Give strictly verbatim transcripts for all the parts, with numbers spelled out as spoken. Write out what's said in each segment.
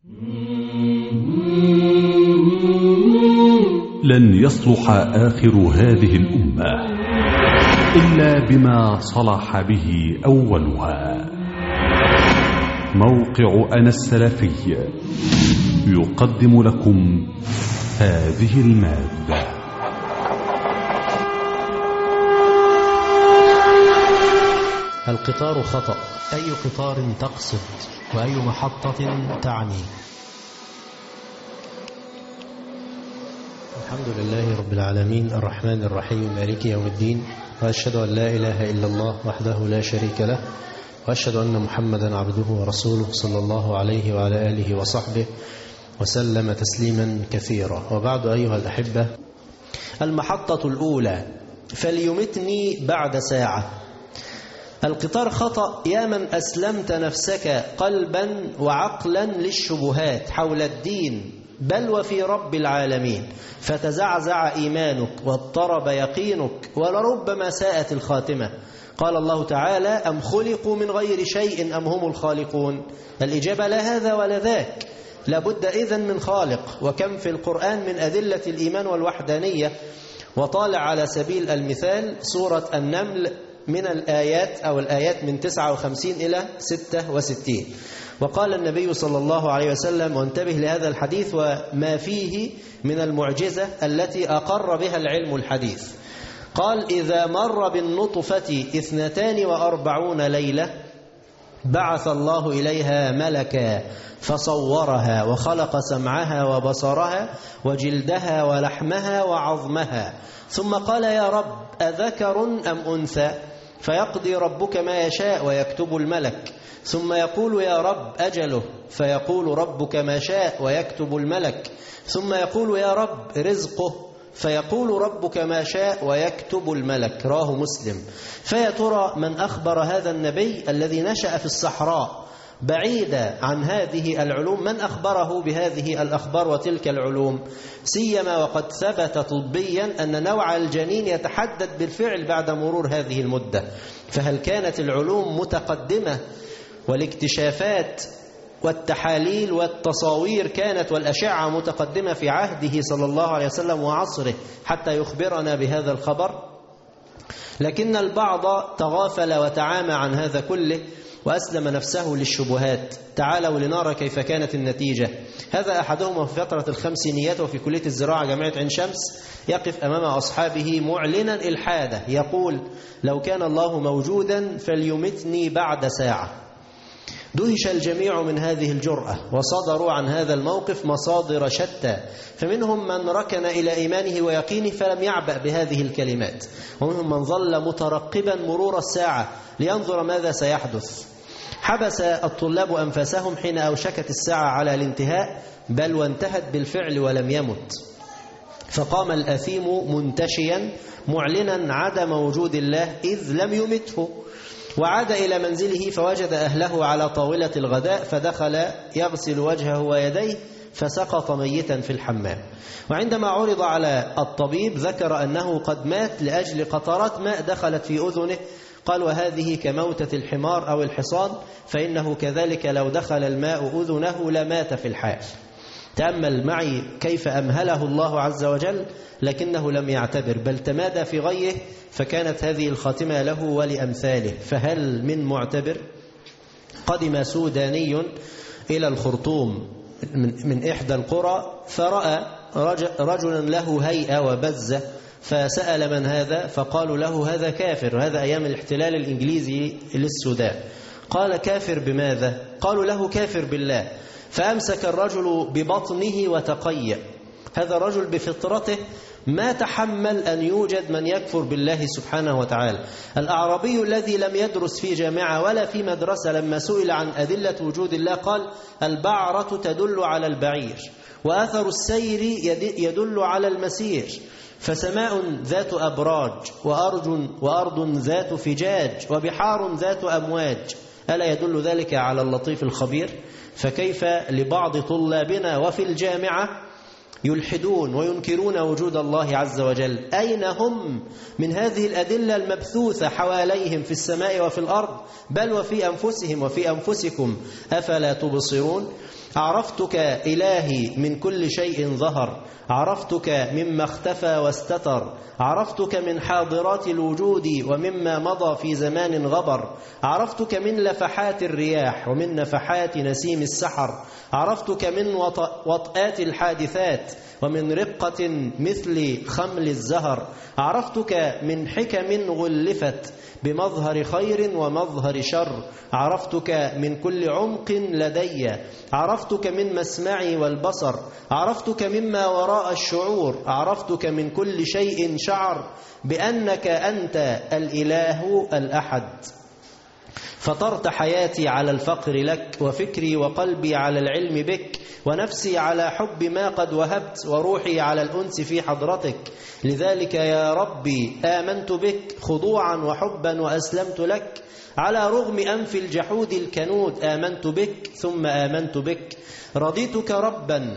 لن يصلح آخر هذه الأمة إلا بما صلح به أولها. موقع أنا السلفي يقدم لكم هذه المادة. القطار خطأ. أي قطار تقصد وأي محطة تعني؟ الحمد لله رب العالمين الرحمن الرحيم مالك يوم الدين، وأشهد أن لا إله إلا الله وحده لا شريك له، وأشهد أن محمدا عبده ورسوله صلى الله عليه وعلى آله وصحبه وسلم تسليما كثيرا. وبعد أيها الأحبة، المحطة الأولى: فليمتني بعد ساعة. القطار خطأ يا من أسلمت نفسك قلبا وعقلا للشبهات حول الدين بل وفي رب العالمين، فتزعزع إيمانك واضطرب يقينك ولربما ساءت الخاتمة. قال الله تعالى: أم خلقوا من غير شيء أم هم الخالقون؟ الإجابة لا هذا ولا ذاك، لابد إذن من خالق. وكم في القرآن من أدلة الإيمان والوحدانية. وطالع على سبيل المثال سورة النمل من الآيات أو الآيات من تسعة وخمسين إلى ستة وستين. وقال النبي صلى الله عليه وسلم، وانتبه لهذا الحديث وما فيه من المعجزة التي أقر بها العلم الحديث. قال: إذا مر بالنطفة اثنتان وأربعون ليلة بعث الله إليها ملكا فصورها وخلق سمعها وبصرها وجلدها ولحمها وعظمها، ثم قال: يا رب أذكر أم أنثى؟ فيقضي ربك ما يشاء ويكتب الملك، ثم يقول: يا رب أجله؟ فيقول ربك ما شاء ويكتب الملك، ثم يقول: يا رب رزقه؟ فيقول ربك ما شاء ويكتب الملك. رواه مسلم. فيا ترى من أخبر هذا النبي الذي نشأ في الصحراء بعيدة عن هذه العلوم، من أخبره بهذه الأخبار وتلك العلوم؟ سيما وقد ثبت طبيا أن نوع الجنين يتحدد بالفعل بعد مرور هذه المدة. فهل كانت العلوم متقدمة والاكتشافات والتحاليل والتصاوير كانت والأشعة متقدمة في عهده صلى الله عليه وسلم وعصره حتى يخبرنا بهذا الخبر؟ لكن البعض تغافل وتعامى عن هذا كله وأسلم نفسه للشبهات. تعالوا لنرى كيف كانت النتيجة. هذا أحدهم في فترة الخمسينيات وفي كلية الزراعة جامعة عين شمس، يقف أمام أصحابه معلنا إلحاده يقول: لو كان الله موجودا فليمتني بعد ساعة. دهش الجميع من هذه الجرأة، وصدروا عن هذا الموقف مصادر شتى، فمنهم من ركن إلى إيمانه ويقينه فلم يعبأ بهذه الكلمات، ومنهم من ظل مترقبا مرور الساعة لينظر ماذا سيحدث. حبس الطلاب أنفسهم حين أوشكت الساعة على الانتهاء، بل وانتهت بالفعل ولم يمت. فقام الأثيم منتشيا معلنا عدم وجود الله إذ لم يمته، وعاد إلى منزله فوجد أهله على طاولة الغداء، فدخل يغسل وجهه ويديه فسقط ميتا في الحمام. وعندما عرض على الطبيب ذكر أنه قد مات لأجل قطرات ماء دخلت في أذنه. قال: وهذه كموتة الحمار أو الحصان، فإنه كذلك لو دخل الماء أذنه لمات في الحال. تأمل معي كيف أمهله الله عز وجل، لكنه لم يعتبر بل تمادى في غيه، فكانت هذه الخاتمة له ولأمثاله. فهل من معتبر؟ قدم سوداني إلى الخرطوم من إحدى القرى، فرأى رجلا له هيئة وبزة، فسأل: من هذا؟ فقالوا له: هذا كافر، وهذا أيام الاحتلال الإنجليزي للسودان. قال: كافر بماذا؟ قالوا له: كافر بالله. فأمسك الرجل ببطنه وتقيأ. هذا الرجل بفطرته ما تحمل أن يوجد من يكفر بالله سبحانه وتعالى. الأعرابي الذي لم يدرس في جامعة ولا في مدرسة لما سئل عن أدلة وجود الله قال: البعرة تدل على البعير، وأثر السير يدل على المسير، فسماء ذات أبراج، وأرض, وأرض ذات فجاج، وبحار ذات أمواج، ألا يدل ذلك على اللطيف الخبير؟ فكيف لبعض طلابنا وفي الجامعة يلحدون وينكرون وجود الله عز وجل؟ أين هم من هذه الأدلة المبثوثة حواليهم في السماء وفي الأرض، بل وفي أنفسهم وفي أنفسكم؟ أفلا تبصرون؟ عرفتك إلهي من كل شيء ظهر، عرفتك مما اختفى واستتر، عرفتك من حاضرات الوجود ومما مضى في زمان غبر، عرفتك من لفحات الرياح ومن نفحات نسيم السحر، عرفتك من وطئات الحادثات ومن رقة مثل خمل الزهر، عرفتك من حكم غلفت بمظهر خير ومظهر شر، عرفتك من كل عمق لدي، عرفتك من مسمعي والبصر، عرفتك مما وراء الشعور، عرفتك من كل شيء شعر بأنك أنت الإله الأحد. فطرت حياتي على الفقر لك، وفكري وقلبي على العلم بك، ونفسي على حب ما قد وهبت، وروحي على الأنس في حضرتك. لذلك يا ربي آمنت بك خضوعا وحبا وأسلمت لك، على رغم أنف الجحود الكنود آمنت بك ثم آمنت بك. رضيتك ربا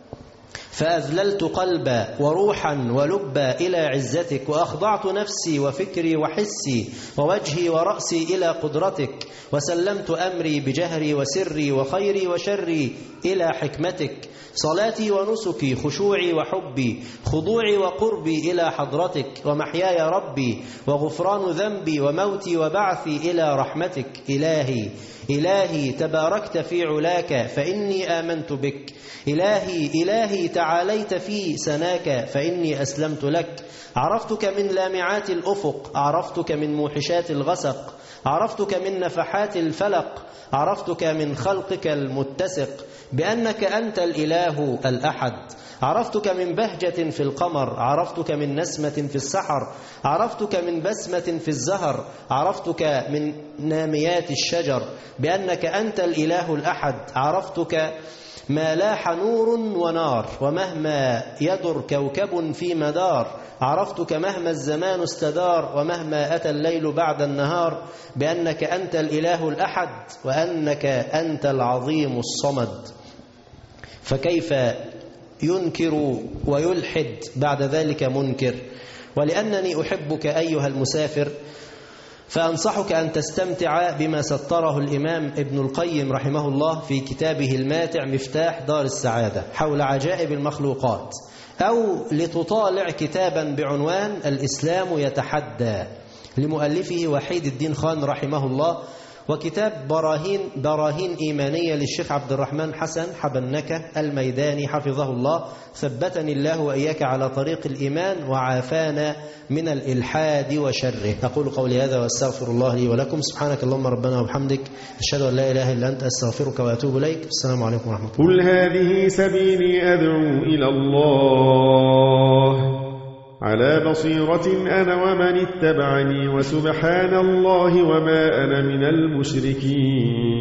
فأذللت قلبا وروحا ولبا إلى عزتك، وأخضعت نفسي وفكري وحسي ووجهي ورأسي إلى قدرتك، وسلمت أمري بجهري وسري وخيري وشري إلى حكمتك. صلاتي ونسكي خشوعي وحبي خضوعي وقربي إلى حضرتك، ومحياي ربي وغفران ذنبي وموتي وبعثي إلى رحمتك. إلهي إلهي تباركت في علاك فإني آمنت بك، إلهي إلهي تعاليت في سناك فإني أسلمت لك. عرفتك من لامعات الأفق، عرفتك من موحشات الغسق، عرفتك من نفحات الفلق، عرفتك من خلقك المتسق بأنك أنت الإله الأحد. عرفتك من بهجة في القمر، عرفتك من نسمة في السحر، عرفتك من بسمة في الزهر، عرفتك من ناميات الشجر بأنك أنت الإله الأحد. عرفتك ما لاح نور ونار، ومهما يدر كوكب في مدار، عرفتك مهما الزمان استدار، ومهما أتى الليل بعد النهار بأنك أنت الإله الأحد، وأنك أنت العظيم الصمد. فكيف ينكر ويلحد بعد ذلك منكر؟ ولأنني أحبك أيها المسافر فأنصحك أن تستمتع بما سطره الإمام ابن القيم رحمه الله في كتابه الماتع مفتاح دار السعادة حول عجائب المخلوقات، أو لتطالع كتابا بعنوان الإسلام يتحدى لمؤلفه وحيد الدين خان رحمه الله، وكتاب براهين براهين إيمانية للشيخ عبد الرحمن حسن حبنكة الميداني حفظه الله، ثبتني الله وإياك على طريق الإيمان وعافانا من الإلحاد وشره. أقول قولي هذا وأستغفر الله لي ولكم. سبحانك اللهم ربنا وبحمدك، أشهد أن لا إله إلا أنت، أستغفرك وأتوب إليك. السلام عليكم ورحمة الله. قل هذه سبيلي أدعو إلى الله على بصيرة أنا ومن اتبعني، وسبحان الله وما أنا من المشركين.